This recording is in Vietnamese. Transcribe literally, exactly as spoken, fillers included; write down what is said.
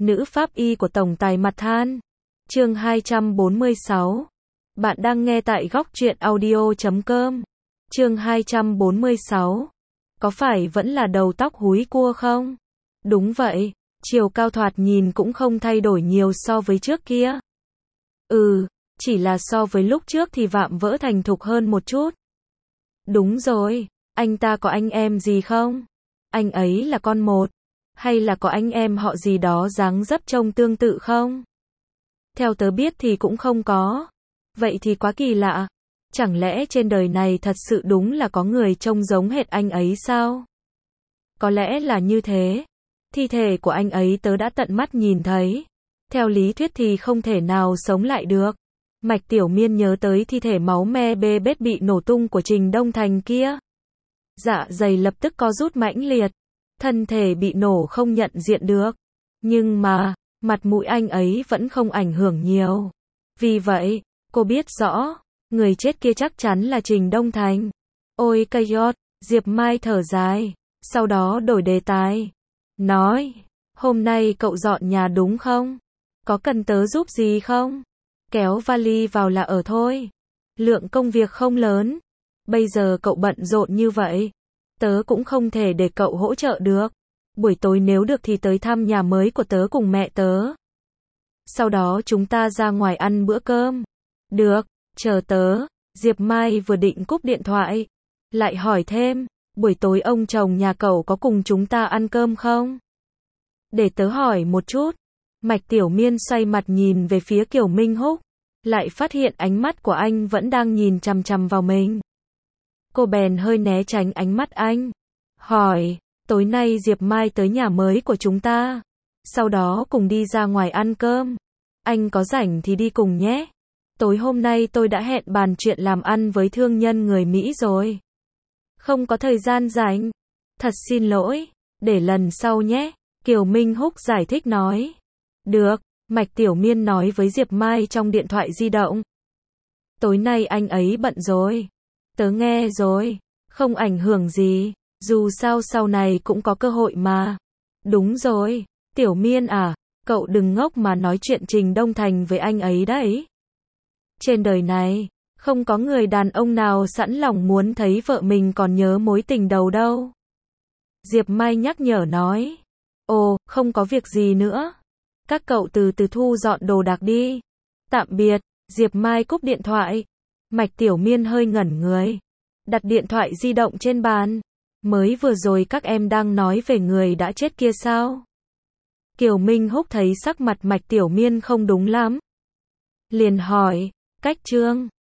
Nữ pháp y của tổng tài mặt than. Chương hai trăm bốn mươi sáu. Bạn đang nghe tại góc truyện audio chấm com. Chương hai trăm bốn mươi sáu. Có phải vẫn là đầu tóc húi cua không? Đúng vậy, chiều cao thoạt nhìn cũng không thay đổi nhiều so với trước kia. Ừ, chỉ là so với lúc trước thì vạm vỡ thành thục hơn một chút. Đúng rồi, anh ta có anh em gì không? Anh ấy là con một, hay là có anh em họ gì đó dáng dấp trông tương tự không? Theo tớ biết thì cũng không có. Vậy thì quá kỳ lạ. Chẳng lẽ trên đời này thật sự đúng là có người trông giống hệt anh ấy sao? Có lẽ là như thế. Thi thể của anh ấy tớ đã tận mắt nhìn thấy. Theo lý thuyết thì không thể nào sống lại được. Mạch Tiểu Miên nhớ tới thi thể máu me bê bết bị nổ tung của Trình Đông Thành kia. Dạ dày lập tức co rút mãnh liệt. Thân thể bị nổ không nhận diện được. Nhưng mà, mặt mũi anh ấy vẫn không ảnh hưởng nhiều. Vì vậy, cô biết rõ, người chết kia chắc chắn là Trình Đông Thành. Ôi cây giót, Diệp Mai thở dài, sau đó đổi đề tài. Nói, hôm nay cậu dọn nhà đúng không? Có cần tớ giúp gì không? Kéo vali vào là ở thôi. Lượng công việc không lớn. Bây giờ cậu bận rộn như vậy. Tớ cũng không thể để cậu hỗ trợ được. Buổi tối nếu được thì tới thăm nhà mới của tớ cùng mẹ tớ. Sau đó chúng ta ra ngoài ăn bữa cơm. Được, chờ tớ. Diệp Mai vừa định cúp điện thoại. Lại hỏi thêm, buổi tối ông chồng nhà cậu có cùng chúng ta ăn cơm không? Để tớ hỏi một chút. Mạch Tiểu Miên xoay mặt nhìn về phía Kiều Minh Húc. Lại phát hiện ánh mắt của anh vẫn đang nhìn chằm chằm vào mình. Cô bèn hơi né tránh ánh mắt anh. Hỏi, tối nay Diệp Mai tới nhà mới của chúng ta. Sau đó cùng đi ra ngoài ăn cơm. Anh có rảnh thì đi cùng nhé. Tối hôm nay tôi đã hẹn bàn chuyện làm ăn với thương nhân người Mỹ rồi. Không có thời gian rảnh. Thật xin lỗi. Để lần sau nhé. Kiều Minh Húc giải thích nói. Được, Mạch Tiểu Miên nói với Diệp Mai trong điện thoại di động. Tối nay anh ấy bận rồi. Tớ nghe rồi. Không ảnh hưởng gì. Dù sao sau này cũng có cơ hội mà. Đúng rồi. Tiểu Miên à, cậu đừng ngốc mà nói chuyện Trình Đông Thành với anh ấy đấy. Trên đời này, không có người đàn ông nào sẵn lòng muốn thấy vợ mình còn nhớ mối tình đầu đâu. Diệp Mai nhắc nhở nói. Ồ, không có việc gì nữa. Các cậu từ từ thu dọn đồ đạc đi. Tạm biệt. Diệp Mai cúp điện thoại. Mạch Tiểu Miên hơi ngẩn người. Đặt điện thoại di động trên bàn. Mới vừa rồi các em đang nói về người đã chết kia sao? Kiều Minh Húc thấy sắc mặt Mạch Tiểu Miên không đúng lắm. Liền hỏi, cách Trương,